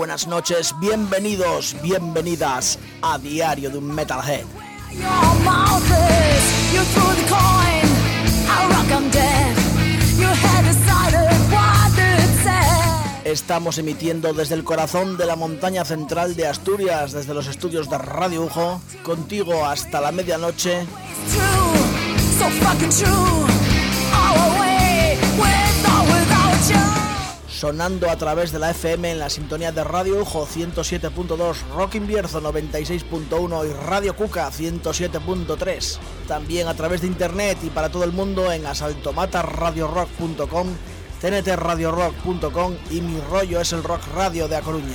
buenas noches, bienvenidos, bienvenidas a Diario de un Metalhead. Estamos emitiendo desde el corazón de la montaña central de Asturias, desde los estudios de Radio Ujo, contigo hasta la medianoche. Sonando a través de la FM en la sintonía de Radio Ujo 107.2, Rock Invierzo 96.1 y Radio Cuca 107.3. También a través de internet y para todo el mundo en asaltomatarradiorock.com, tntradiorock.com y Mi Rollo es el Rock Radio de A Coruña.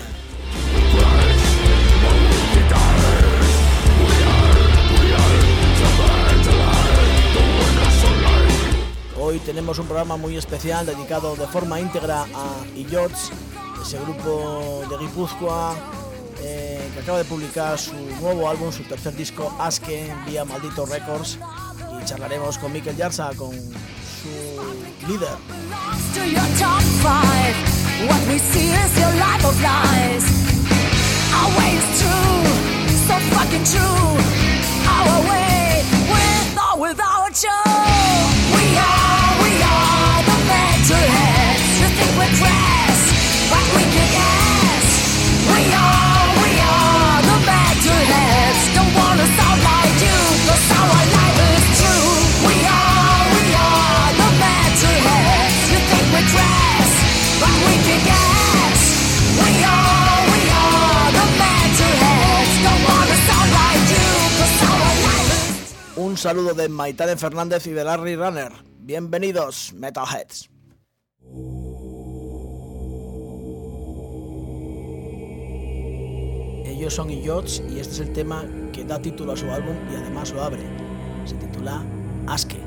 Hoy tenemos un programa muy especial dedicado de forma íntegra a Illots, ese grupo de Guipúzcoa que acaba de publicar su nuevo álbum, su tercer disco, Aske, vía Maldito Records, y charlaremos con Mikel Jarza, con su líder. Un saludo de Maitane Fernández y de Larry Runner. Bienvenidos, Metalheads. Ellos son Illots y este es el tema que da título a su álbum y además lo abre. Se titula Aske.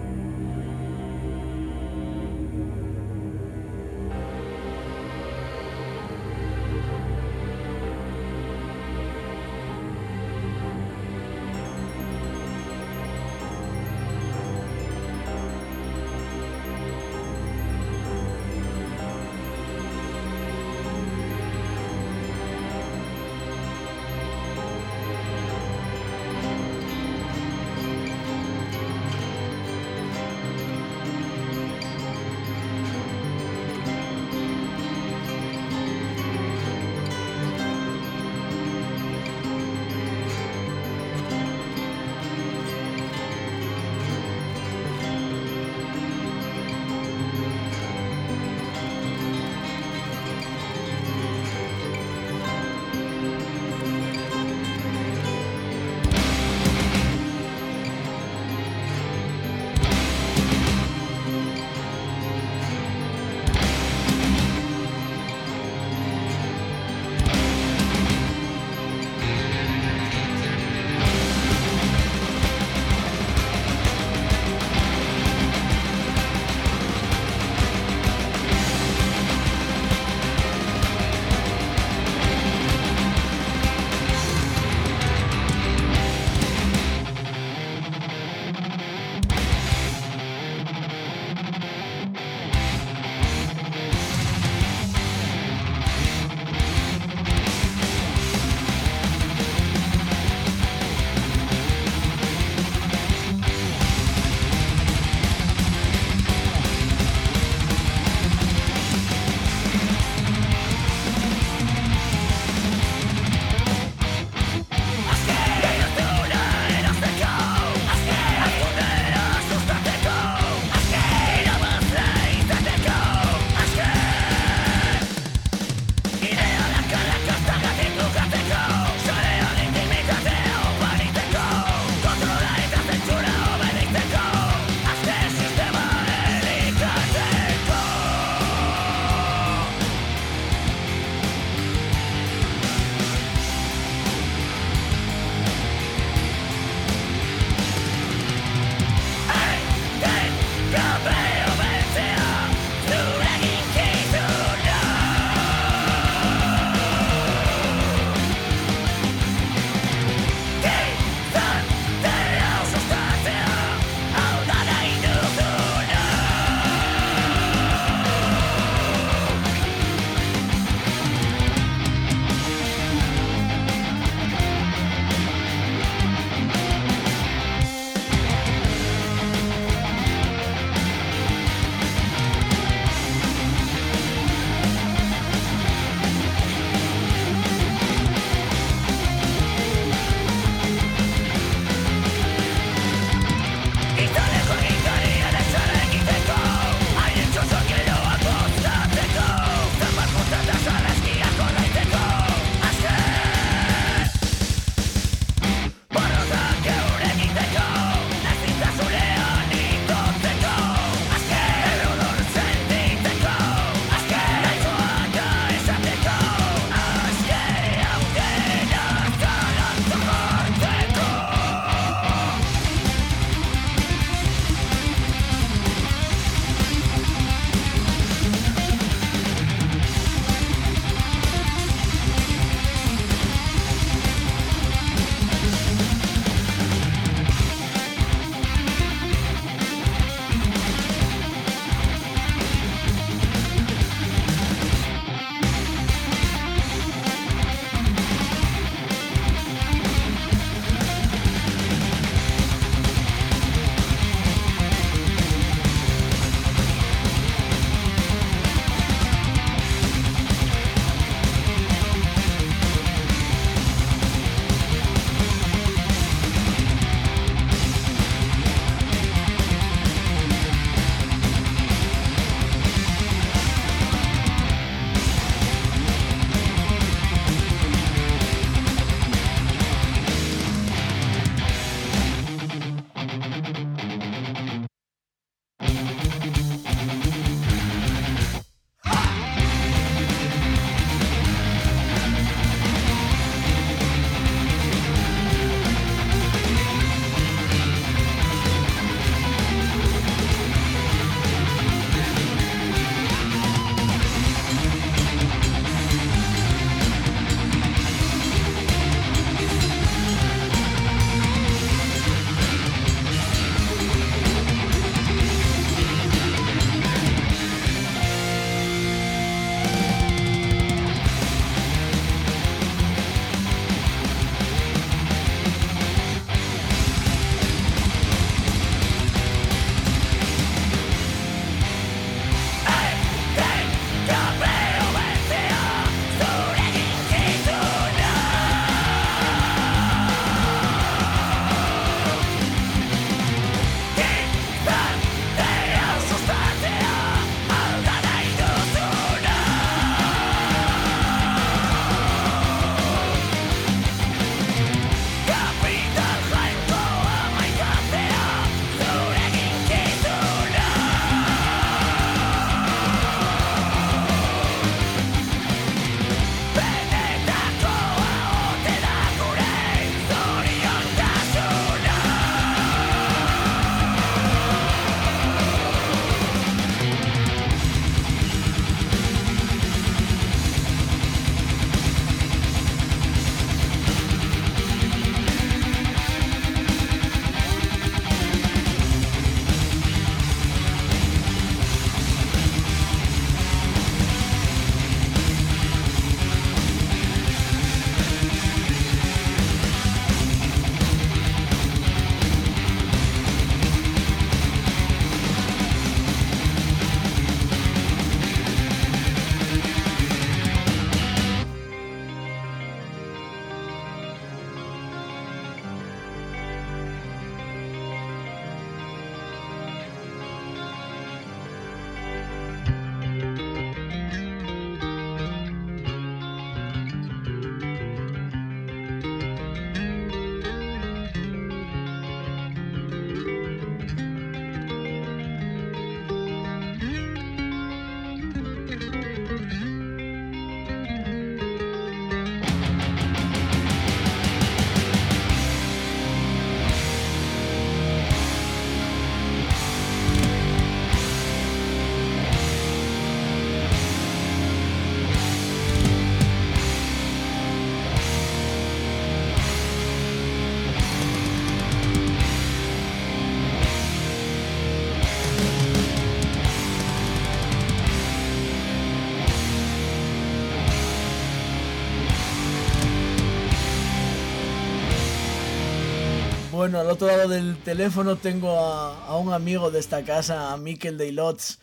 Bueno, al otro lado del teléfono tengo a un amigo de esta casa, a Mikel de Ilots.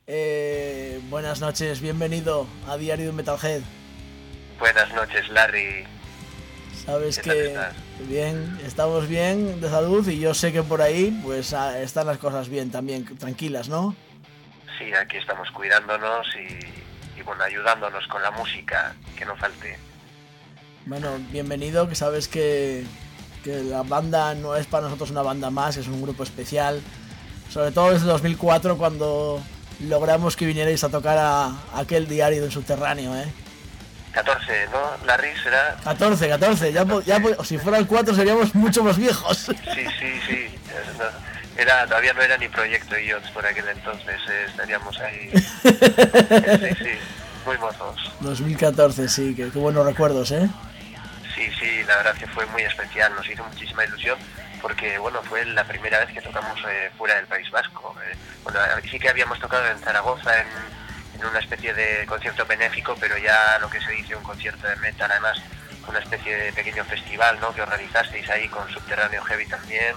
Buenas noches, bienvenido a Diario de un Metalhead. Buenas noches, Larry. Sabes que bien, estamos bien de salud y yo sé que por ahí pues están las cosas bien también, tranquilas, ¿no? Sí, aquí estamos cuidándonos y bueno, ayudándonos con la música, que no falte. Bueno, bienvenido, que sabes que la banda no es para nosotros una banda más, es un grupo especial, sobre todo desde 2004 cuando logramos que vinierais a tocar a aquel diario del subterráneo, 14, ¿no? Larry será... 14, ya si fuera el 4 seríamos mucho más viejos. Sí. Todavía no era ni Proyecto IOTS por aquel entonces, estaríamos ahí. Sí, muy mozos. 2014, sí, qué buenos recuerdos, Sí, la verdad que fue muy especial, nos hizo muchísima ilusión porque, bueno, fue la primera vez que tocamos fuera del País Vasco. Bueno, sí que habíamos tocado en Zaragoza en una especie de concierto benéfico, pero ya lo que se dice un concierto de metal, además una especie de pequeño festival, ¿no?, que organizasteis ahí con Subterráneo Heavy también,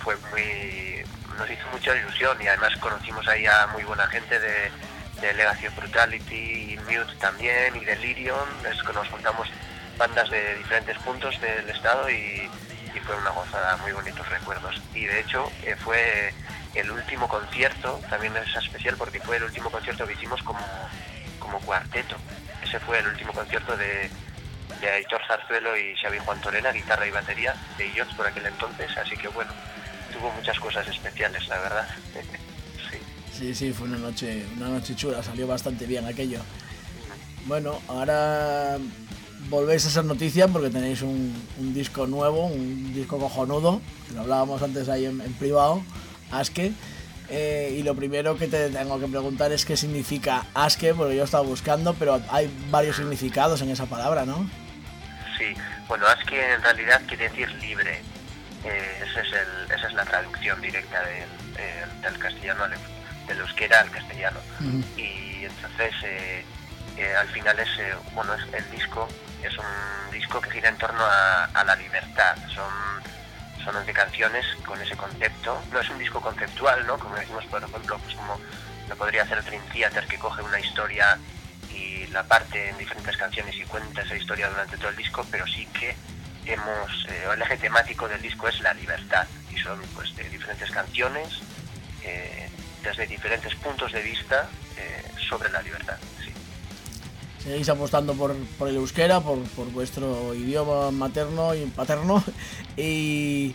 nos hizo mucha ilusión y además conocimos ahí a muy buena gente de Legacy of Brutality y Mute también y Delirium. Nos juntamos bandas de diferentes puntos del estado y fue una gozada, muy bonitos recuerdos. Y de hecho fue el último concierto, también es especial porque fue el último concierto que hicimos como cuarteto. Ese fue el último concierto de Aitor Zarzuelo y Xavi Juan Torena, guitarra y batería de IOTS por aquel entonces, así que bueno, tuvo muchas cosas especiales, la verdad. Sí, fue una noche chula, salió bastante bien aquello. Bueno, ahora volvéis a ser noticia porque tenéis un disco nuevo, un disco cojonudo, lo hablábamos antes ahí en privado, Aske, y lo primero que te tengo que preguntar es qué significa Aske, porque yo he estado buscando, pero hay varios significados en esa palabra, ¿no? Sí, bueno, Aske en realidad quiere decir libre, esa es la traducción directa del castellano, del euskera al castellano. Uh-huh. Y entonces al final el disco es un disco que gira en torno a la libertad. Son 11 canciones con ese concepto. No es un disco conceptual, ¿no?, como decimos, por ejemplo, pues como lo podría hacer Dream Theater, que coge una historia y la parte en diferentes canciones y cuenta esa historia durante todo el disco, pero sí que el eje temático del disco es la libertad y son pues de diferentes canciones desde diferentes puntos de vista sobre la libertad. Sí. Seguís apostando por el euskera, por vuestro idioma materno y paterno, y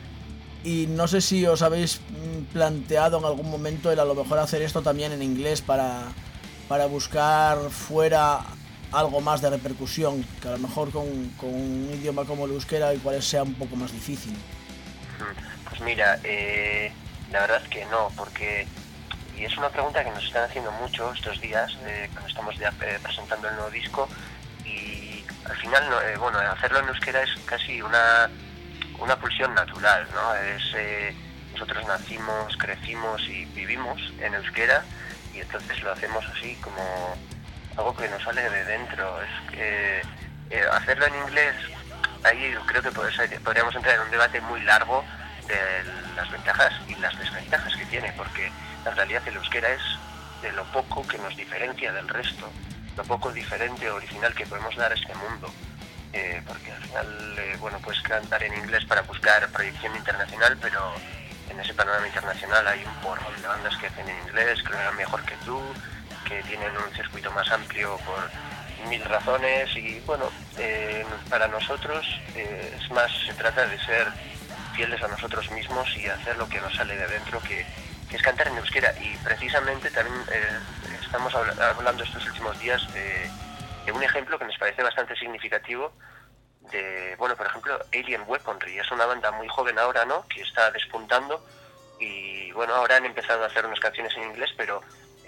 no sé si os habéis planteado en algún momento el a lo mejor hacer esto también en inglés para buscar fuera algo más de repercusión, que a lo mejor con un idioma como el euskera igual sea un poco más difícil. Pues mira, la verdad es que no, porque... Y es una pregunta que nos están haciendo mucho estos días, cuando estamos ya presentando el nuevo disco, y al final, hacerlo en euskera es casi una pulsión natural, ¿no? Nosotros nacimos, crecimos y vivimos en euskera, y entonces lo hacemos así como algo que nos sale de dentro. Es que hacerlo en inglés, ahí creo que podríamos entrar en un debate muy largo de las ventajas y las desventajas que tiene, porque en realidad el euskera es de lo poco que nos diferencia del resto, lo poco diferente o original que podemos dar a este mundo, porque al final, puedes cantar en inglés para buscar proyección internacional, pero en ese panorama internacional hay un porrón de bandas que hacen en inglés, que lo harán mejor que tú, que tienen un circuito más amplio por 1000 razones, y para nosotros es más, se trata de ser fieles a nosotros mismos y hacer lo que nos sale de dentro, que es cantar en euskera. Y precisamente también estamos hablando estos últimos días de un ejemplo que nos parece bastante significativo por ejemplo, Alien Weaponry. Es una banda muy joven ahora, ¿no?, que está despuntando, y ahora han empezado a hacer unas canciones en inglés, pero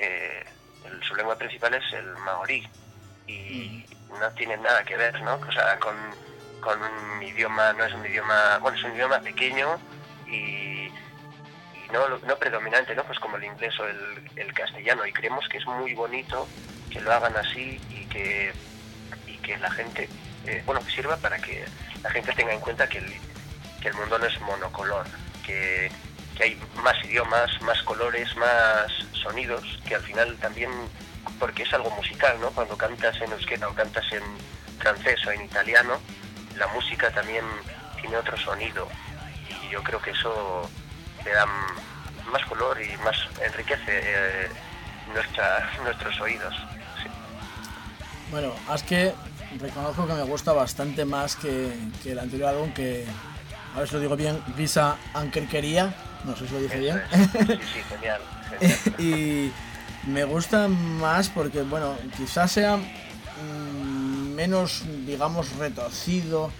su lengua principal es el maorí y no tiene nada que ver, ¿no?, o sea, con un idioma, no es un idioma, es un idioma pequeño y no predominante, ¿no?, pues como el inglés o el castellano, y creemos que es muy bonito que lo hagan así y que la gente, que sirva para que la gente tenga en cuenta que el mundo no es monocolor, que hay más idiomas, más colores, más sonidos, que al final también, porque es algo musical, ¿no? Cuando cantas en euskera o cantas en francés o en italiano, la música también tiene otro sonido, y yo creo que eso le da más color y más enriquece nuestros oídos. Sí. Bueno, es que reconozco que me gusta bastante más que el anterior álbum, que, a ver si lo digo bien, Visa Ankerquería, no sé si lo dije bien. Sí, genial. Y me gusta más porque, bueno, quizás sea menos, digamos, retorcido,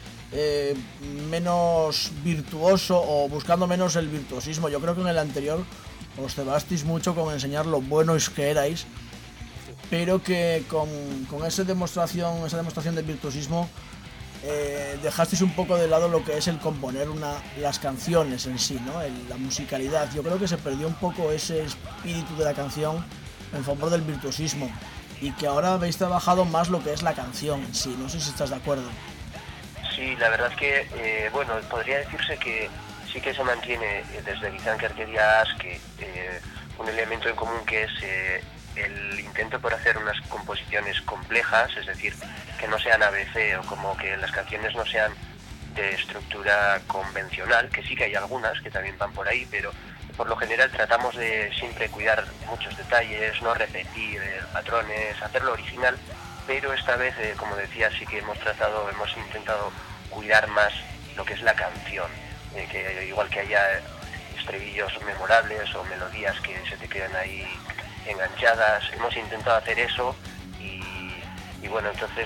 menos virtuoso, o buscando menos el virtuosismo. Yo creo que en el anterior os cebasteis mucho con enseñar lo buenos que erais, pero que con esa demostración de virtuosismo dejasteis un poco de lado lo que es el componer las canciones en sí, ¿no? La musicalidad. Yo creo que se perdió un poco ese espíritu de la canción en favor del virtuosismo, y que ahora habéis trabajado más lo que es la canción en sí. No sé si estás de acuerdo. Sí, la verdad que, bueno, podría decirse que sí que se mantiene desde Visa Ankerquería que un elemento en común, que es el intento por hacer unas composiciones complejas, es decir, que no sean ABC, o como que las canciones no sean de estructura convencional, que sí que hay algunas que también van por ahí, pero por lo general tratamos de siempre cuidar muchos detalles, no repetir patrones, hacerlo original, pero esta vez, como decía, sí que hemos intentado cuidar más lo que es la canción, que igual que haya estribillos memorables o melodías que se te quedan ahí enganchadas, hemos intentado hacer eso, y bueno, entonces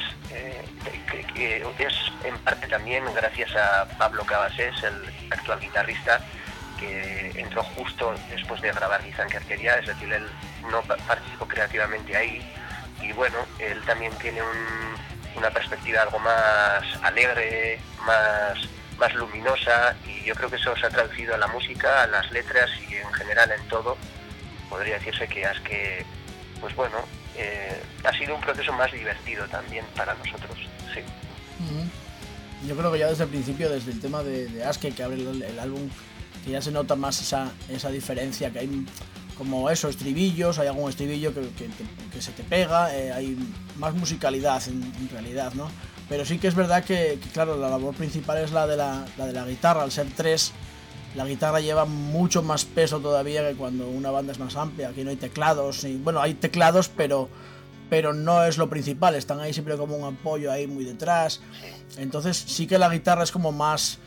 que es en parte también gracias a Pablo Cabasés, el actual guitarrista, que entró justo después de grabar Visa Ankerquería, es decir, él no participó creativamente ahí, y bueno, él también tiene una perspectiva algo más alegre, más luminosa, y yo creo que eso se ha traducido a la música, a las letras y en general en todo. Podría decirse que pues bueno, ha sido un proceso más divertido también para nosotros, sí. Yo creo que ya desde el principio, desde el tema de Aske, que abre el álbum, que ya se nota más esa diferencia, que hay como eso, estribillos, hay algún estribillo que se te pega, hay más musicalidad en realidad, ¿no? Pero sí que es verdad que claro, la labor principal es la de la guitarra. Al ser tres, la guitarra lleva mucho más peso todavía que cuando una banda es más amplia. Aquí no hay teclados, bueno, hay teclados, pero no es lo principal, están ahí siempre como un apoyo ahí muy detrás. Entonces sí que la guitarra es como más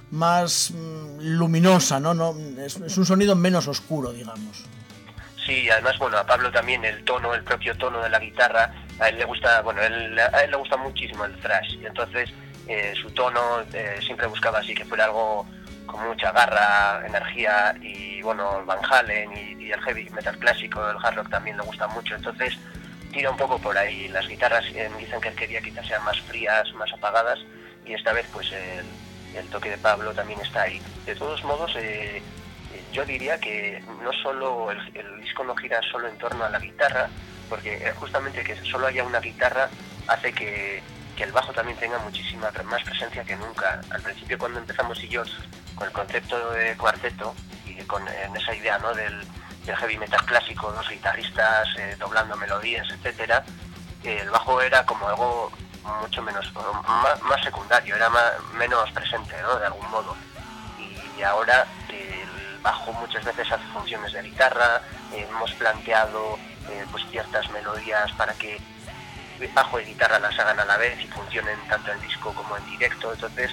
luminosa, ¿no? Es un sonido menos oscuro, digamos. Sí, además, bueno, a Pablo también el propio tono de la guitarra, a él le gusta, bueno, a él le gusta muchísimo el thrash, y entonces su tono siempre buscaba así que fuera algo con mucha garra, energía, y bueno, Van Halen y el heavy metal clásico, el hard rock también le gusta mucho, entonces tira un poco por ahí. Las guitarras en Visa Ankerquería quizás sean más frías, más apagadas, y esta vez pues el toque de Pablo también está ahí. De todos modos, yo diría que no solo el disco no gira solo en torno a la guitarra, porque justamente que solo haya una guitarra hace que el bajo también tenga muchísima más presencia que nunca. Al principio, cuando empezamos con el concepto de cuarteto y en esa idea, ¿no?, del heavy metal clásico, los guitarristas doblando melodías, etcétera, el bajo era como algo mucho menos, más secundario, era menos presente, ¿no?, de algún modo. Y ahora el bajo muchas veces hace funciones de guitarra. Hemos planteado pues ciertas melodías para que bajo y guitarra las hagan a la vez y funcionen tanto en disco como en directo. Entonces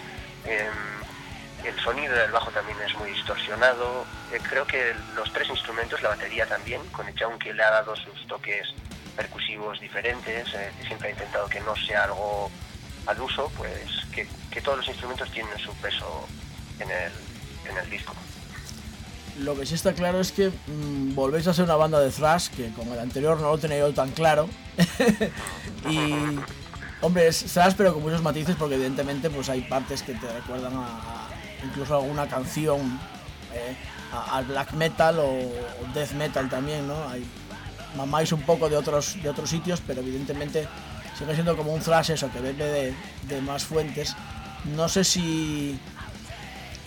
el sonido del bajo también es muy distorsionado. Creo que los tres instrumentos, la batería también, con Echaun, que le ha dado sus toques percusivos diferentes, siempre ha intentado que no sea algo al uso, pues que todos los instrumentos tienen su peso en el disco. Lo que sí está claro es que volvéis a ser una banda de thrash, que con el anterior no lo tenía yo tan claro. Y hombre, es thrash pero con muchos matices, porque evidentemente pues hay partes que te recuerdan a incluso alguna canción, al black metal o death metal también, ¿no? Mamáis un poco de otros sitios, pero evidentemente sigue siendo como un thrash eso, que bebe de más fuentes. No sé si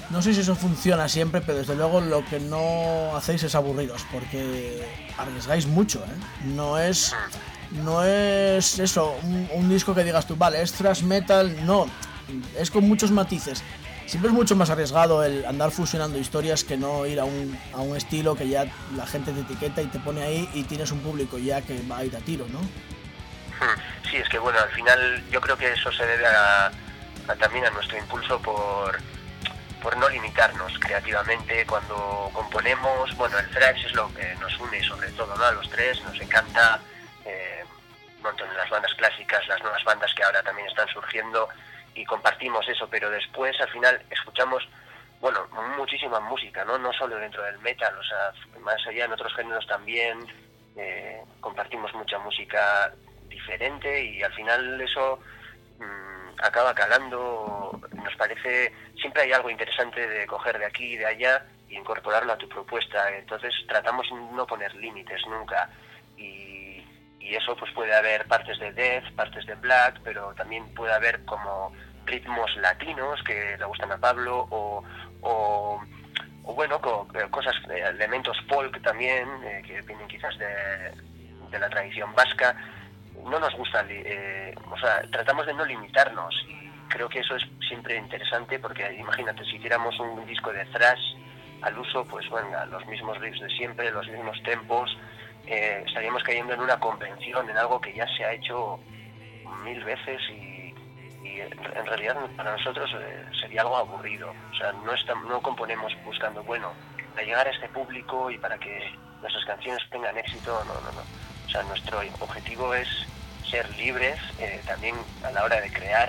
No sé si eso funciona siempre, pero desde luego lo que no hacéis es aburridos, porque arriesgáis mucho, ¿eh? No es eso, un disco que digas tú, vale, es thrash metal, no, es con muchos matices. Siempre es mucho más arriesgado el andar fusionando historias que no ir a un estilo que ya la gente te etiqueta y te pone ahí y tienes un público ya que va a ir a tiro, ¿no? Sí, es que bueno, al final yo creo que eso se debe también a nuestro impulso por no limitarnos creativamente cuando componemos. Bueno, el thrash es lo que nos une sobre todo, ¿no? A los tres nos encanta un montón de las bandas clásicas, las nuevas bandas que ahora también están surgiendo, y compartimos eso, pero después al final escuchamos, bueno, muchísima música, no solo dentro del metal, o sea, más allá en otros géneros también compartimos mucha música diferente, y al final eso acaba calando. Nos parece, siempre hay algo interesante de coger de aquí y de allá e incorporarlo a tu propuesta. Entonces tratamos de no poner límites nunca, y eso pues puede haber partes de death, partes de black, pero también puede haber como ritmos latinos que le gustan a Pablo, o bueno, cosas, elementos folk también, que vienen quizás de la tradición vasca. No nos gusta, o sea, tratamos de no limitarnos, y creo que eso es siempre interesante, porque imagínate, si hiciéramos un disco de thrash al uso, pues venga, los mismos riffs de siempre, los mismos tempos, estaríamos cayendo en una convención, en algo que ya se ha hecho 1000 veces, y en realidad para nosotros sería algo aburrido. O sea, no componemos buscando, bueno, para llegar a este público y para que nuestras canciones tengan éxito, no. O sea, nuestro objetivo es ser libres también a la hora de crear,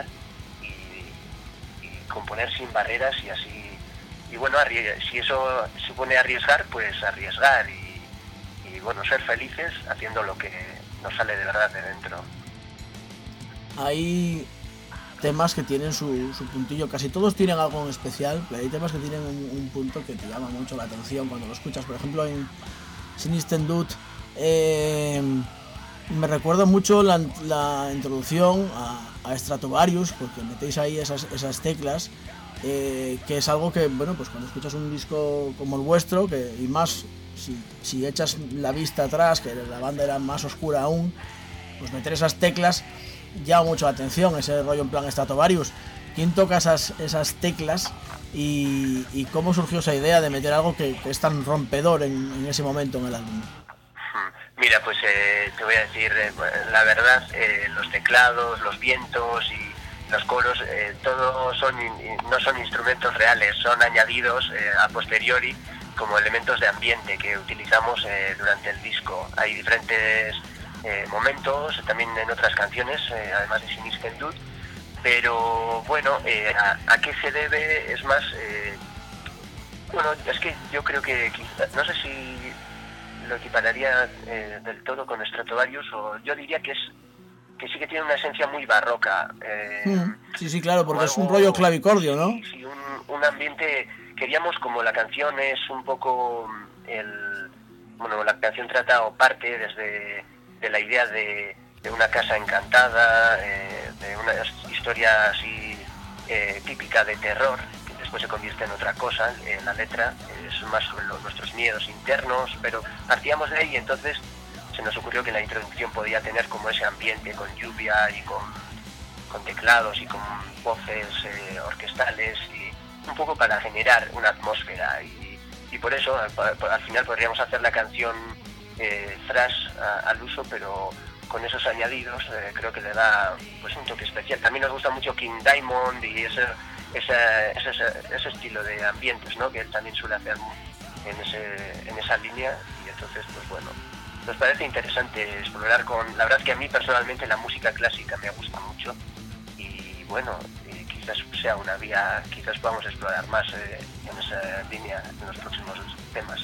y componer sin barreras, y así. Y bueno, si eso supone arriesgar, pues arriesgar, y bueno, ser felices haciendo lo que nos sale de verdad de dentro. Hay temas que tienen su puntillo, casi todos tienen algo en especial, pero hay temas que tienen un punto que te llama mucho la atención cuando lo escuchas. Por ejemplo, en Sinister Dude me recuerda mucho la introducción a Stratovarius, porque metéis ahí esas teclas, que es algo que, bueno, pues cuando escuchas un disco como el vuestro, y más si echas la vista atrás, que la banda era más oscura aún, pues meter esas teclas llama mucho la atención, ese rollo en plan Stratovarius. ¿Quién toca esas teclas y cómo surgió esa idea de meter algo que es tan rompedor en ese momento en el álbum? Mira, pues te voy a decir, la verdad, los teclados, los vientos y los coros, todo no son instrumentos reales, son añadidos a posteriori como elementos de ambiente que utilizamos durante el disco. Hay diferentes momentos, también en otras canciones, además de Sinister Dude, pero bueno, ¿a qué se debe? Es más, bueno, es que yo creo que no sé si lo equipararía del todo con Stratovarius, o yo diría que sí que tiene una esencia muy barroca. Sí, claro, porque es un rollo clavicordio, ¿no? Sí, un ambiente. Queríamos, como la canción es un poco bueno, la canción trata o parte desde de la idea de una casa encantada, de una historia así típica de terror, que después se convierte en otra cosa. La letra es más sobre nuestros miedos internos, pero partíamos de ahí, y entonces se nos ocurrió que la introducción podía tener como ese ambiente con lluvia y con teclados y con voces orquestales, y un poco para generar una atmósfera, y por eso al final podríamos hacer la canción thrash al uso, pero con esos añadidos creo que le da pues un toque especial. También nos gusta mucho King Diamond y ese estilo de ambientes, ¿no?, que él también suele hacer en esa línea, y entonces pues bueno, nos parece interesante explorar la verdad que a mí personalmente la música clásica me gusta mucho, y bueno, quizás sea una vía, quizás podamos explorar más en esa línea en los próximos temas.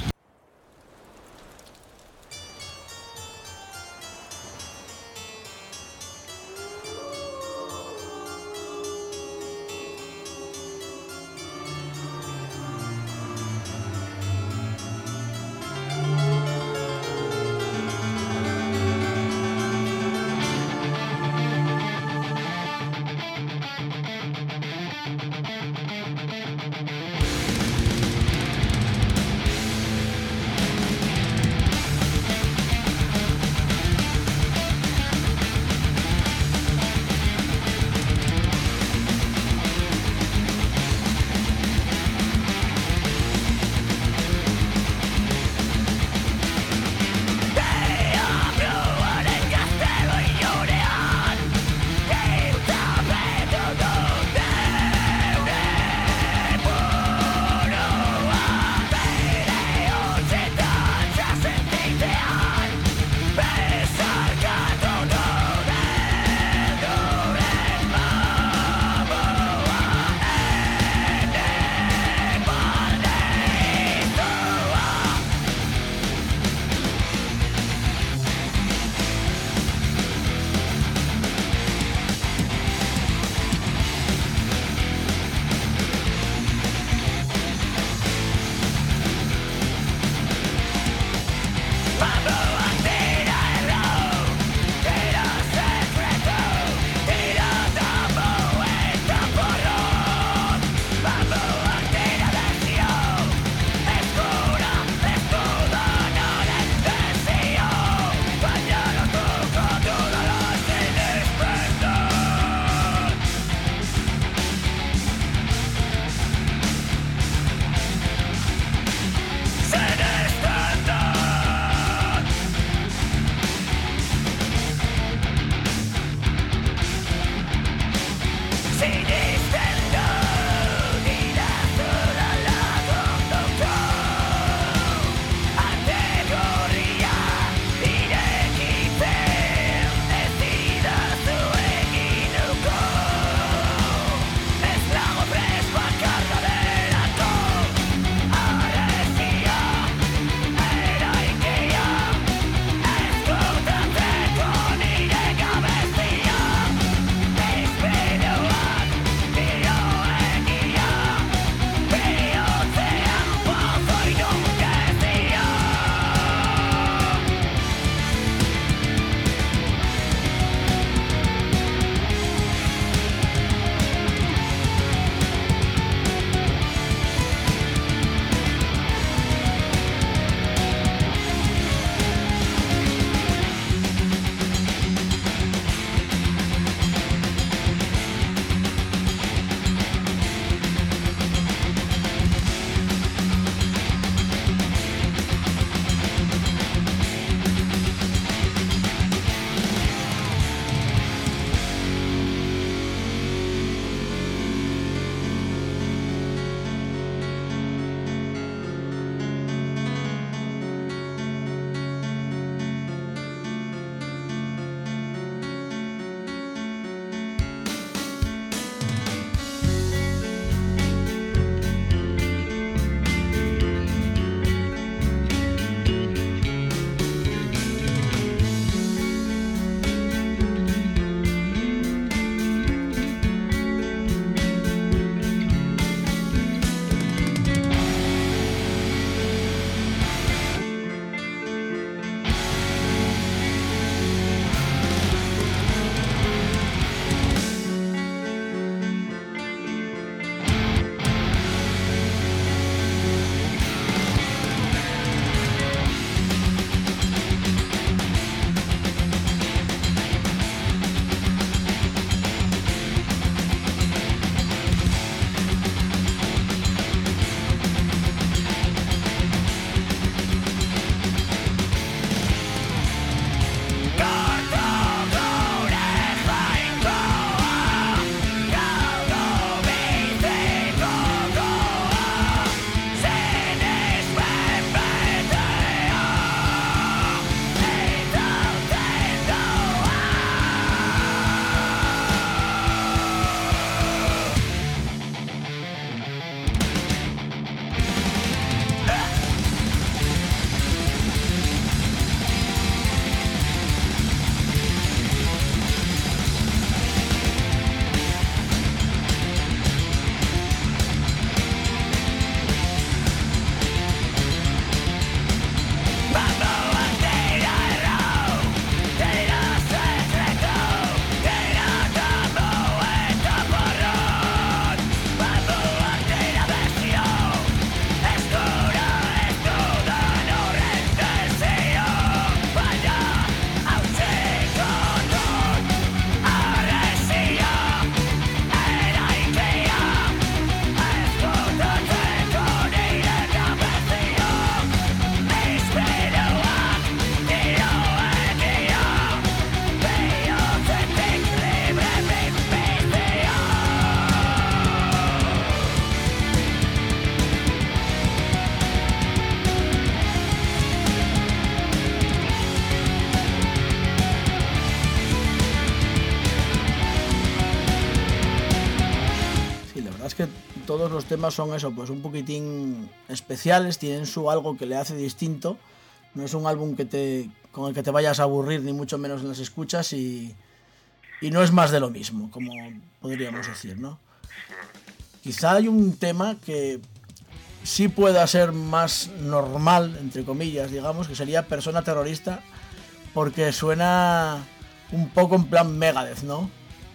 que todos los temas son eso, pues un poquitín especiales, tienen su algo que le hace distinto. No es un álbum con el que te vayas a aburrir, ni mucho menos en las escuchas, y no es más de lo mismo, como podríamos decir, ¿no? Quizá hay un tema que sí pueda ser más normal, entre comillas, digamos, que sería Persona Terrorista, porque suena un poco en plan Megadeth, ¿no?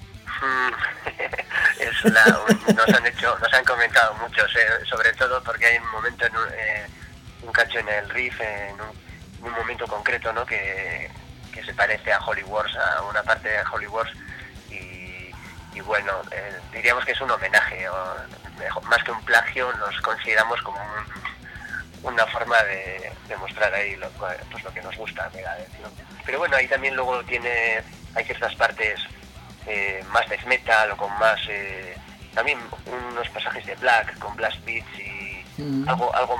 Nos han comentado muchos, sobre todo porque hay un momento, un cacho en el riff, en un momento concreto, ¿no? que se parece a Holy Wars, a una parte de Holy Wars, y bueno, diríamos que es un homenaje, o más que un plagio, nos consideramos como una forma de mostrar ahí lo que nos gusta, ¿no? Pero bueno, ahí también luego hay ciertas partes más death metal, o con más también unos pasajes de black con blast beats y algo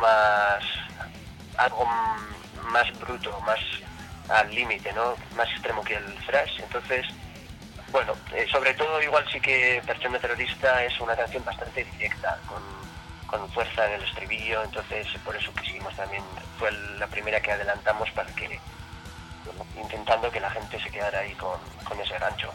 más bruto, más al límite, ¿no? Más extremo que el thrash. Entonces, bueno, sobre todo igual sí que Persona Terrorista es una canción bastante directa, con fuerza en el estribillo. Entonces por eso quisimos también, fue la primera que adelantamos, para que, bueno, intentando que la gente se quedara ahí con ese gancho.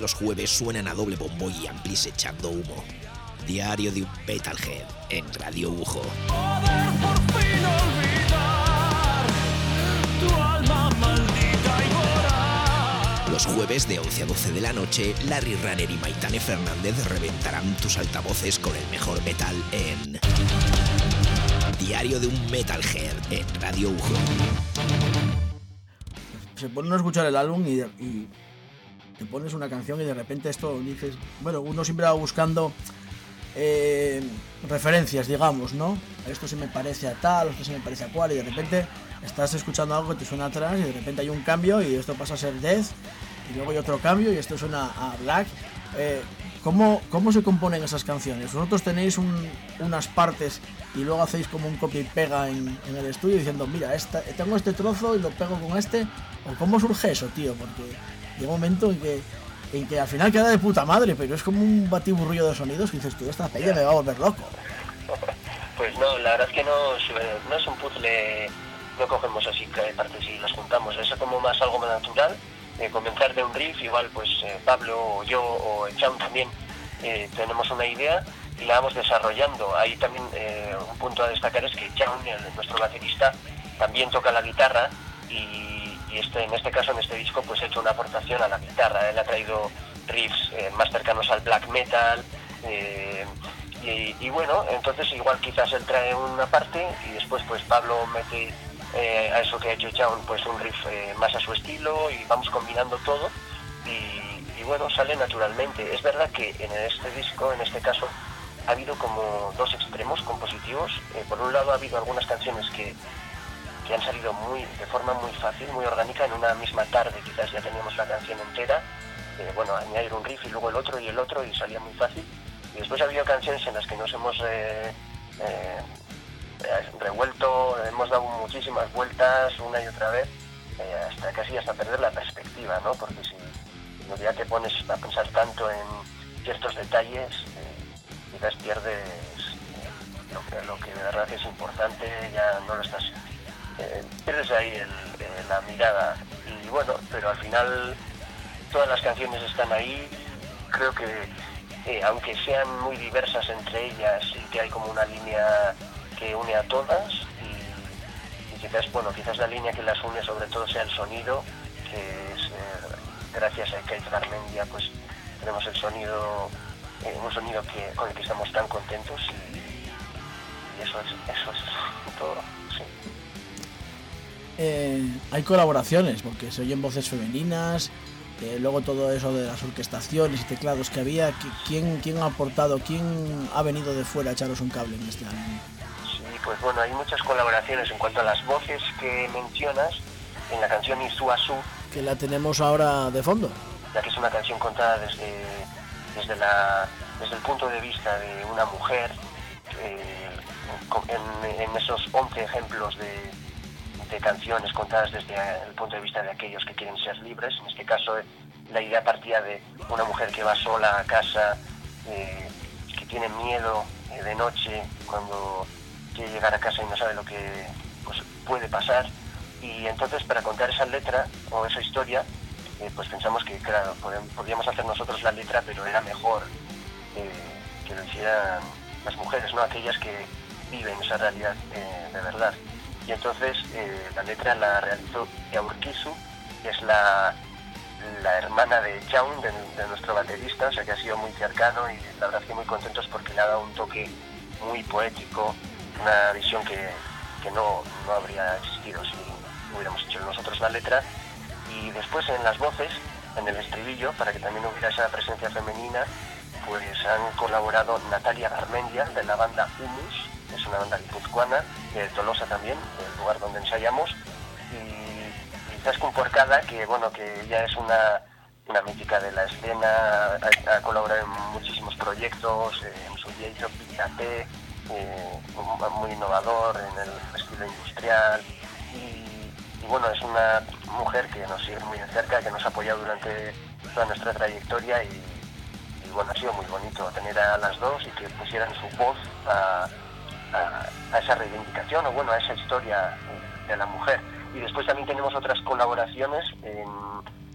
de los jueves suenan a doble bombo y amplis echando humo. Diario de un metalhead en Radio Ujo. Poder por fin olvidar tu alma maldita y voraz. Los jueves de 11 a 12 de la noche, Larry Runner y Maitane Fernández reventarán tus altavoces con el mejor metal en Diario de un metalhead en Radio Ujo. Se ponen a escuchar el álbum y te pones una canción y de repente esto dices, bueno, uno siempre va buscando referencias, digamos, ¿no? Esto se me parece a tal, esto se me parece a cual, y de repente estás escuchando algo que te suena atrás y de repente hay un cambio y esto pasa a ser Death y luego hay otro cambio y esto suena a Black. ¿Cómo se componen esas canciones? ¿Vosotros tenéis unas partes y luego hacéis como un copia y pega en el estudio diciendo, mira, tengo este trozo y lo pego con este? ¿O cómo surge eso, tío? Porque llega un momento en que al final queda de puta madre, pero es como un batiburrillo de sonidos que dices, tú, esta pella me va a volver loco. Pues no, la verdad es que no es un puzzle, no cogemos así partes y las juntamos, es como más algo más natural. Comenzar de un riff, igual pues Pablo o yo o Chaun también tenemos una idea y la vamos desarrollando. Ahí también un punto a destacar es que Chaun, nuestro baterista, también toca la guitarra y en este caso, en este disco, pues ha hecho una aportación a la guitarra. Él ha traído riffs más cercanos al black metal y bueno, entonces igual quizás él trae una parte y después pues Pablo mete a eso que ha hecho Chaun, pues un riff más a su estilo y vamos combinando todo y bueno, sale naturalmente. Es verdad que en este disco, en este caso, ha habido como dos extremos compositivos. Por un lado ha habido algunas canciones que han salido de forma muy fácil, muy orgánica, en una misma tarde quizás ya teníamos la canción entera, bueno, añadir un riff y luego el otro y salía muy fácil. Y después ha habido canciones en las que nos hemos revuelto, hemos dado muchísimas vueltas una y otra vez, hasta perder la perspectiva, ¿no? Porque si ya te pones a pensar tanto en ciertos detalles, quizás pierdes lo que de verdad es importante, ya no lo estás, pierdes ahí la mirada. Y bueno, pero al final todas las canciones están ahí. Creo que aunque sean muy diversas entre ellas, sí que hay como una línea que une a todas y quizás la línea que las une sobre todo sea el sonido, que es gracias a Keith Garmendia pues tenemos el sonido, un sonido con el que estamos tan contentos y eso es todo, sí. Hay colaboraciones porque se oyen voces femeninas, luego todo eso de las orquestaciones y teclados que había. ¿Quién ha aportado, quién ha venido de fuera a echaros un cable en este álbum? Pues bueno, hay muchas colaboraciones en cuanto a las voces que mencionas en la canción Izuazu, que la tenemos ahora de fondo, ya que es una canción contada desde el punto de vista de una mujer, en esos 11 ejemplos de canciones contadas desde el punto de vista de aquellos que quieren ser libres. En este caso la idea partía de una mujer que va sola a casa, que tiene miedo de noche cuando quiere llegar a casa y no sabe lo que pues, puede pasar, y entonces para contar esa letra o esa historia pues pensamos que claro, podíamos hacer nosotros la letra, pero era mejor que lo hicieran las mujeres, ¿no? Aquellas que viven esa realidad de verdad. Y entonces la letra la realizó Eurkizu, que es la hermana de Chaun, de nuestro baterista, o sea que ha sido muy cercano y la verdad que muy contentos porque le ha dado un toque muy poético, una visión que no habría existido si hubiéramos hecho nosotros la letra. Y después en las voces, en el estribillo, para que también hubiera esa presencia femenina, pues han colaborado Natalia Garmendia, de la banda Humus, es una banda guipuzcoana, de Tolosa también, el lugar donde ensayamos, y Zaskun Porcada, que bueno, que ella es una mítica de la escena, ha colaborado en muchísimos proyectos, en su día hizo Picate, muy innovador en el estilo industrial, y bueno, es una mujer que nos sigue muy de cerca, que nos ha apoyado durante toda nuestra trayectoria y bueno, ha sido muy bonito tener a las dos y que pusieran su voz a esa reivindicación o bueno, a esa historia de la mujer. Y después también tenemos otras colaboraciones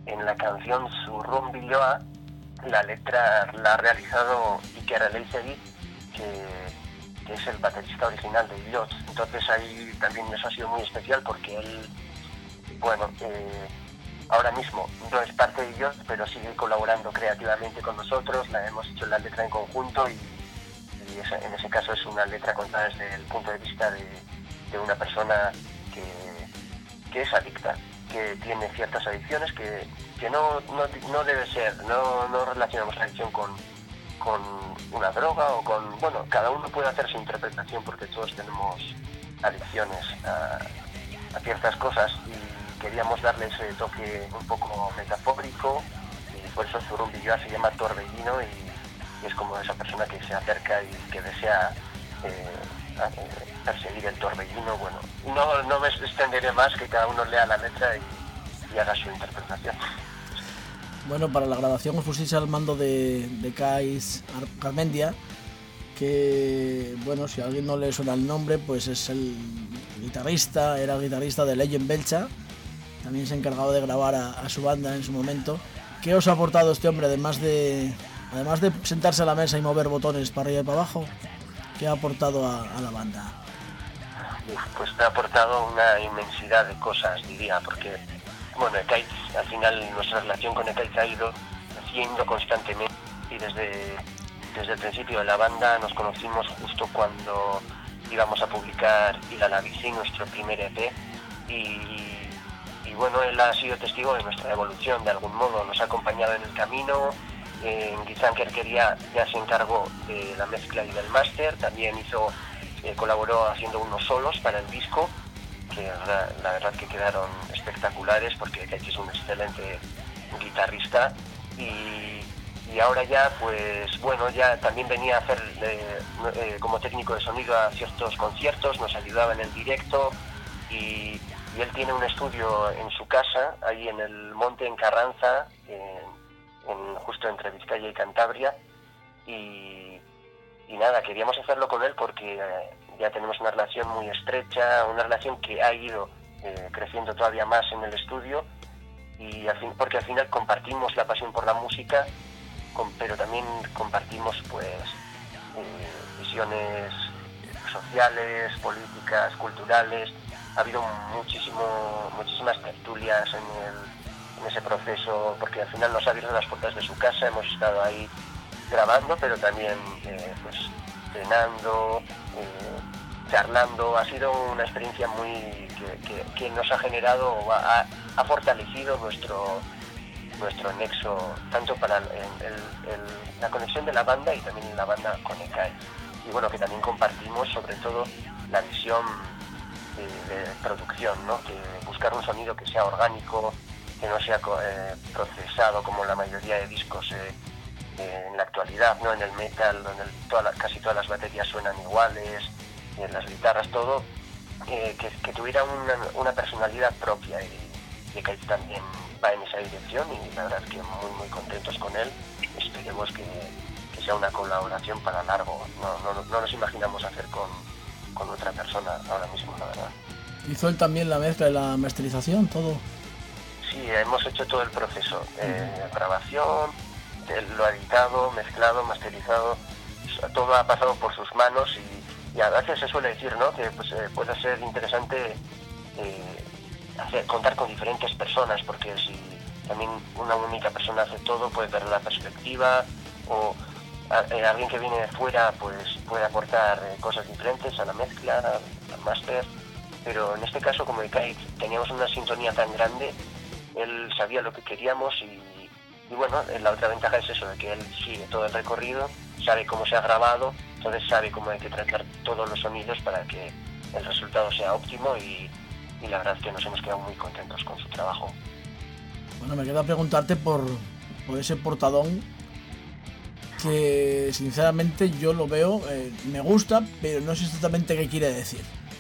en la canción Zurrun Billoa, la letra la ha realizado Iker Eleizegi, que es el baterista original de Idiot. Entonces ahí también eso ha sido muy especial porque él, bueno, ahora mismo no es parte de Idiot, pero sigue colaborando creativamente con nosotros. La hemos hecho la letra en conjunto y en ese caso es una letra contada desde el punto de vista de una persona que es adicta, que tiene ciertas adicciones que no debe ser, no relacionamos la adicción con una droga o con, bueno, cada uno puede hacer su interpretación porque todos tenemos adicciones a ciertas cosas y queríamos darle ese toque un poco metafórico y por eso Zurrun Billoa se llama Torbellino y es como esa persona que se acerca y que desea perseguir el torbellino. Bueno, no me extenderé más, que cada uno lea la letra y haga su interpretación. Bueno, para la grabación os pusisteis al mando de Kais Garmendia, que, bueno, si a alguien no le suena el nombre, pues es era el guitarrista de Legend Belcha, también se ha encargado de grabar a su banda en su momento. ¿Qué os ha aportado este hombre, además de sentarse a la mesa y mover botones para arriba y para abajo? ¿Qué ha aportado a la banda? Pues me ha aportado una inmensidad de cosas, diría, porque, bueno, Ekaitz, al final nuestra relación con Ekaitz ha ido creciendo constantemente y desde el principio de la banda nos conocimos justo cuando íbamos a publicar Ilalabisi, nuestro primer EP, y bueno, él ha sido testigo de nuestra evolución de algún modo, nos ha acompañado en el camino. Gizan Kerkeria ya se encargó de la mezcla y del máster, también colaboró haciendo unos solos para el disco, que la verdad que quedaron espectaculares porque Ekaitz es un excelente guitarrista y ahora ya, pues bueno, ya también venía a hacer como técnico de sonido a ciertos conciertos, nos ayudaba en el directo y él tiene un estudio en su casa, ahí en el monte en Carranza, justo entre Vizcaya y Cantabria y nada, queríamos hacerlo con él porque ya tenemos una relación muy estrecha, una relación que ha ido creciendo todavía más en el estudio y porque al final compartimos la pasión por la música, pero también compartimos pues visiones sociales, políticas, culturales. Ha habido muchísimas tertulias en ese proceso, porque al final nos ha abierto las puertas de su casa, hemos estado ahí grabando, pero también pues cenando, charlando. Ha sido una experiencia muy que nos ha generado, ha fortalecido nuestro nexo, tanto para la conexión de la banda y también la banda con Ekaitz. Y bueno, que también compartimos sobre todo la visión de producción, ¿no? Que buscar un sonido que sea orgánico, que no sea procesado como la mayoría de discos en la actualidad, ¿no? En el metal, donde casi todas las baterías suenan iguales, las guitarras, todo, que tuviera una personalidad propia y que también va en esa dirección y la verdad es que muy contentos con él. Esperemos que sea una colaboración para largo, no nos imaginamos hacer con otra persona ahora mismo, la verdad. ¿Hizo él también la mezcla y la masterización, todo? Sí, hemos hecho todo el proceso, grabación, lo ha editado, mezclado, masterizado, todo ha pasado por sus manos y a veces se suele decir, ¿no? Que pues, puede ser interesante contar con diferentes personas, porque si también una única persona hace todo, puede perder la perspectiva, o alguien que viene de fuera pues puede aportar cosas diferentes a la mezcla, al máster, pero en este caso, como Ekaitz, teníamos una sintonía tan grande, él sabía lo que queríamos y bueno, la otra ventaja es eso, de que él sigue todo el recorrido, sabe cómo se ha grabado, entonces sabe cómo hay que tratar todos los sonidos para que el resultado sea óptimo y la verdad es que nos hemos quedado muy contentos con su trabajo. Bueno, me queda preguntarte por ese portadón que sinceramente yo lo veo, me gusta, pero no sé exactamente qué quiere decir.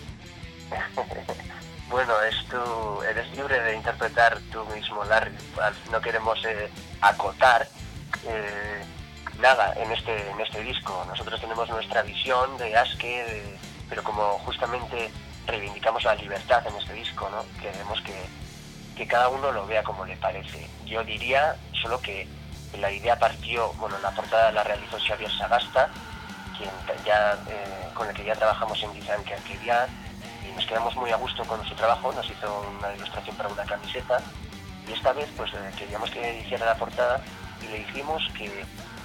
Bueno, eres libre de interpretar tú mismo, Larry. No queremos acotar nada en este disco. Nosotros tenemos nuestra visión de Aske, pero como justamente reivindicamos la libertad en este disco, ¿no? Queremos que que cada uno lo vea como le parece. Yo diría solo que la idea partió, bueno, la portada la realizó Xavier Sagasta, quien ya, con el que ya trabajamos en Design que Arcadia, y nos quedamos muy a gusto con su trabajo. Nos hizo una ilustración para una camiseta, y esta vez pues queríamos que hiciera la portada, y le dijimos que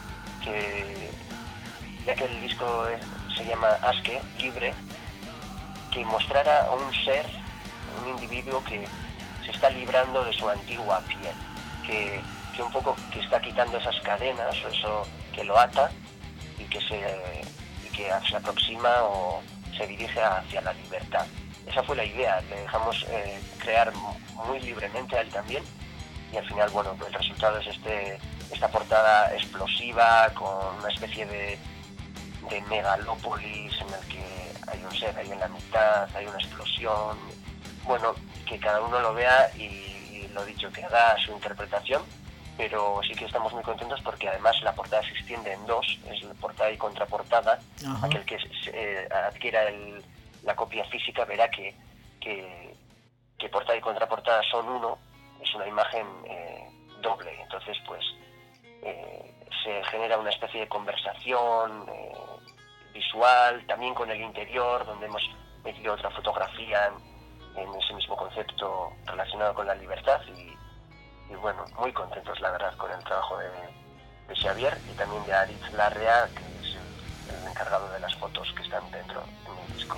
ya que el disco se llama Aske, libre, que mostrara a un ser, un individuo que se está librando de su antigua piel, que un poco que está quitando esas cadenas o eso que lo ata, y que se aproxima o se dirige hacia la libertad. Esa fue la idea, le dejamos crear muy libremente a él también, y al final, bueno, el resultado es esta portada explosiva con una especie de megalópolis en el que hay un ser ahí en la mitad, hay una explosión. Bueno, que cada uno lo vea y lo dicho, que haga su interpretación, pero sí que estamos muy contentos porque además la portada se extiende en dos, es la portada y contraportada. Ajá. Aquel que adquiera la copia física verá que portada y contraportada son uno, es una imagen doble, entonces pues se genera una especie de conversación visual, también con el interior, donde hemos metido otra fotografía en ese mismo concepto relacionado con la libertad, y bueno, muy contentos la verdad con el trabajo de Xavier y también de Aritz Larrea, que es el encargado de las fotos que están dentro en el disco.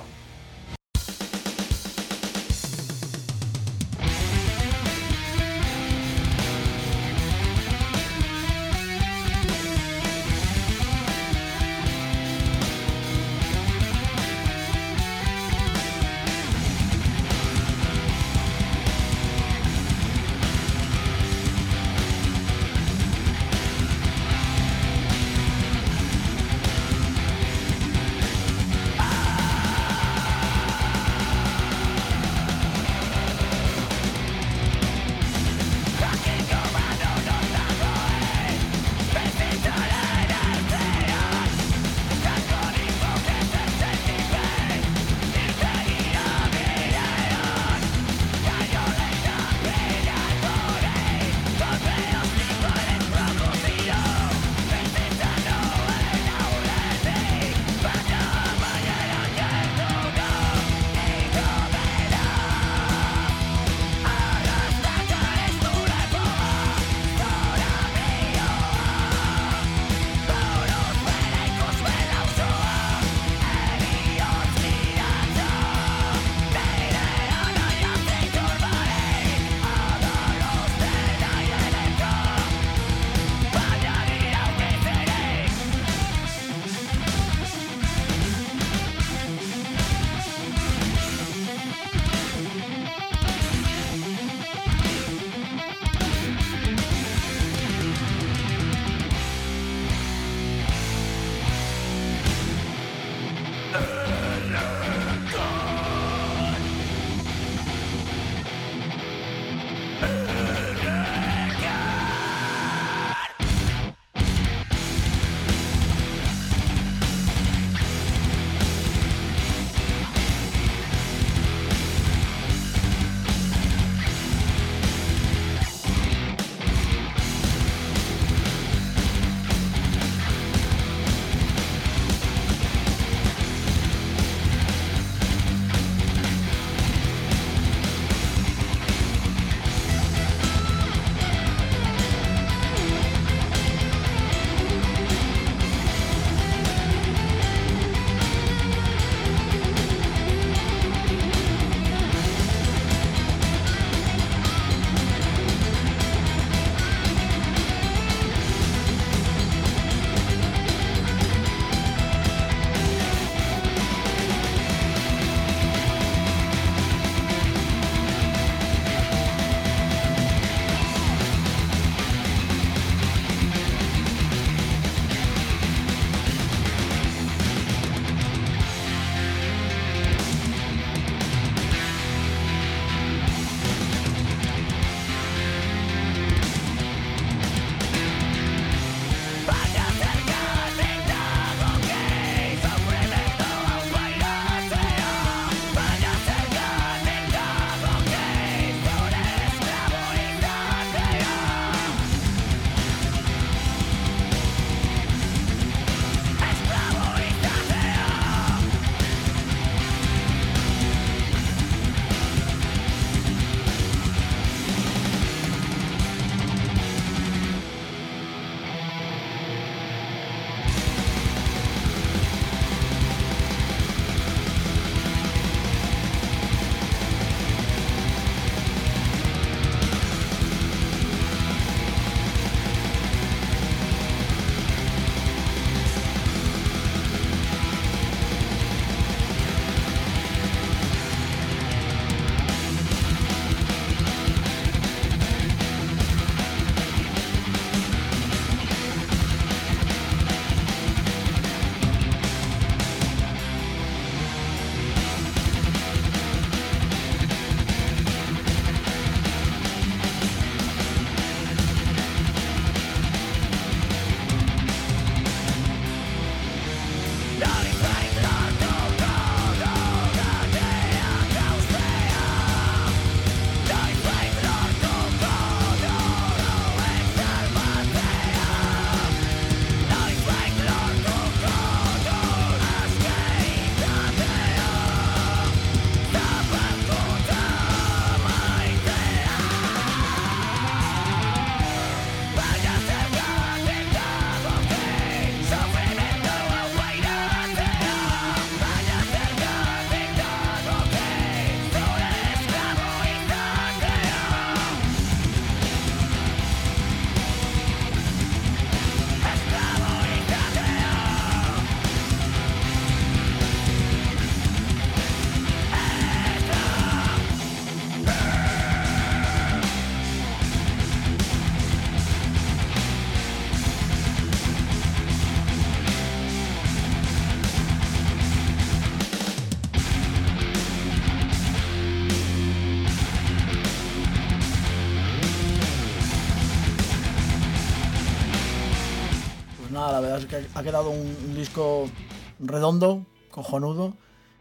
la verdad es que ha quedado un disco redondo, cojonudo,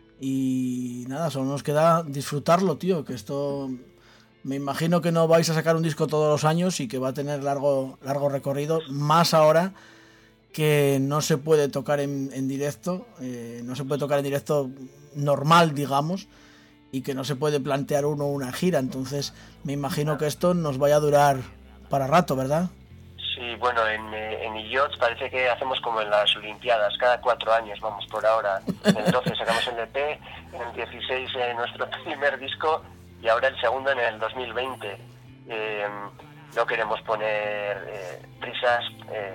y nada, solo nos queda disfrutarlo, tío, que esto me imagino que no vais a sacar un disco todos los años y que va a tener largo recorrido, más ahora que no se puede tocar en directo, no se puede tocar en directo normal, digamos, y que no se puede plantear una gira, entonces me imagino que esto nos vaya a durar para rato, ¿verdad? Sí, bueno, en IOTS parece que hacemos como en las Olimpiadas, cada 4 años vamos por ahora. En el 12 sacamos el EP, en el 16 nuestro primer disco y ahora el segundo en el 2020. No queremos poner prisas,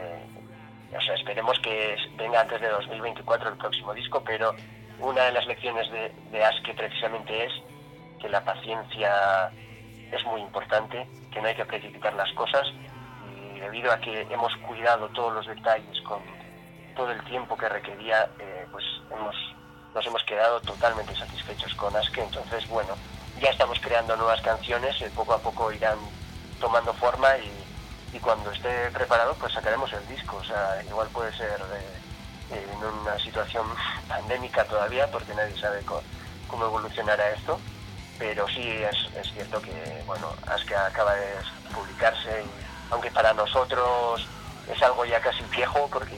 o sea, esperemos que venga antes de 2024 el próximo disco, pero una de las lecciones de Aske precisamente es que la paciencia es muy importante, que no hay que precipitar las cosas, y debido a que hemos cuidado todos los detalles con todo el tiempo que requería, pues nos hemos quedado totalmente satisfechos con Aske. Entonces, bueno, ya estamos creando nuevas canciones, poco a poco irán tomando forma y cuando esté preparado pues sacaremos el disco. O sea, igual puede ser en una situación pandémica todavía, porque nadie sabe cómo evolucionará esto, pero sí es cierto que, bueno, Aske acaba de publicarse y aunque para nosotros es algo ya casi viejo, porque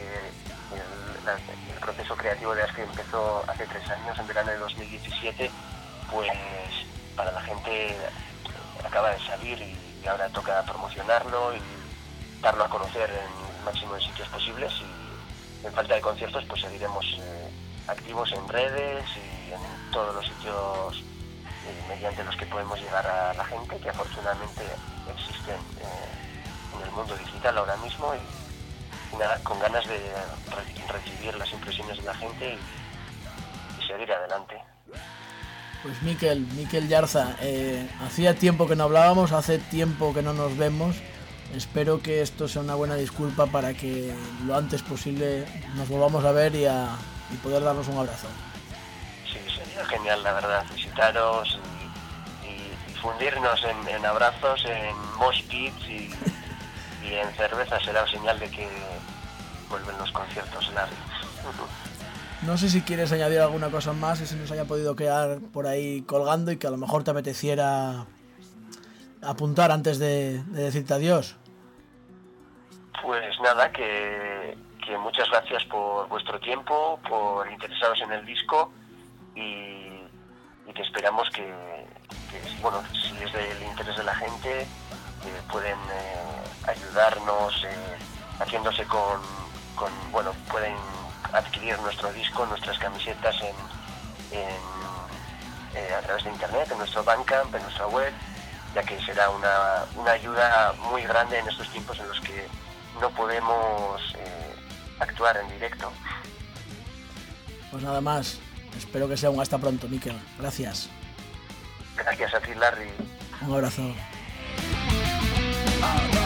el proceso creativo de Aske empezó hace 3 años, en verano de 2017, pues para la gente acaba de salir y ahora toca promocionarlo y darlo a conocer en el máximo de sitios posibles, y en falta de conciertos pues seguiremos activos en redes y en todos los sitios mediante los que podemos llegar a la gente, que afortunadamente existen en el mundo digital ahora mismo, y nada, con ganas de recibir las impresiones de la gente y seguir adelante. Pues Mikel Yarza, hacía tiempo que no hablábamos, hace tiempo que no nos vemos. Espero que esto sea una buena disculpa para que lo antes posible nos volvamos a ver y poder darnos un abrazo. Sí, sería genial, la verdad, visitaros y fundirnos en abrazos, en mosh pits y en cerveza. Será señal de que vuelven los conciertos, Larry. No sé si quieres añadir alguna cosa más que se nos haya podido quedar por ahí colgando y que a lo mejor te apeteciera apuntar antes de decirte adiós. Pues nada, que muchas gracias por vuestro tiempo, por interesaros en el disco, y que esperamos que bueno, si es del interés de la gente, pueden ayudarnos haciéndose bueno, pueden adquirir nuestro disco, nuestras camisetas a través de internet, en nuestro Bandcamp, en nuestra web, ya que será una ayuda muy grande en estos tiempos en los que no podemos actuar en directo. Pues nada más, espero que sea un hasta pronto, Mikel. Gracias. Gracias a ti, Larry. Un abrazo. Ah,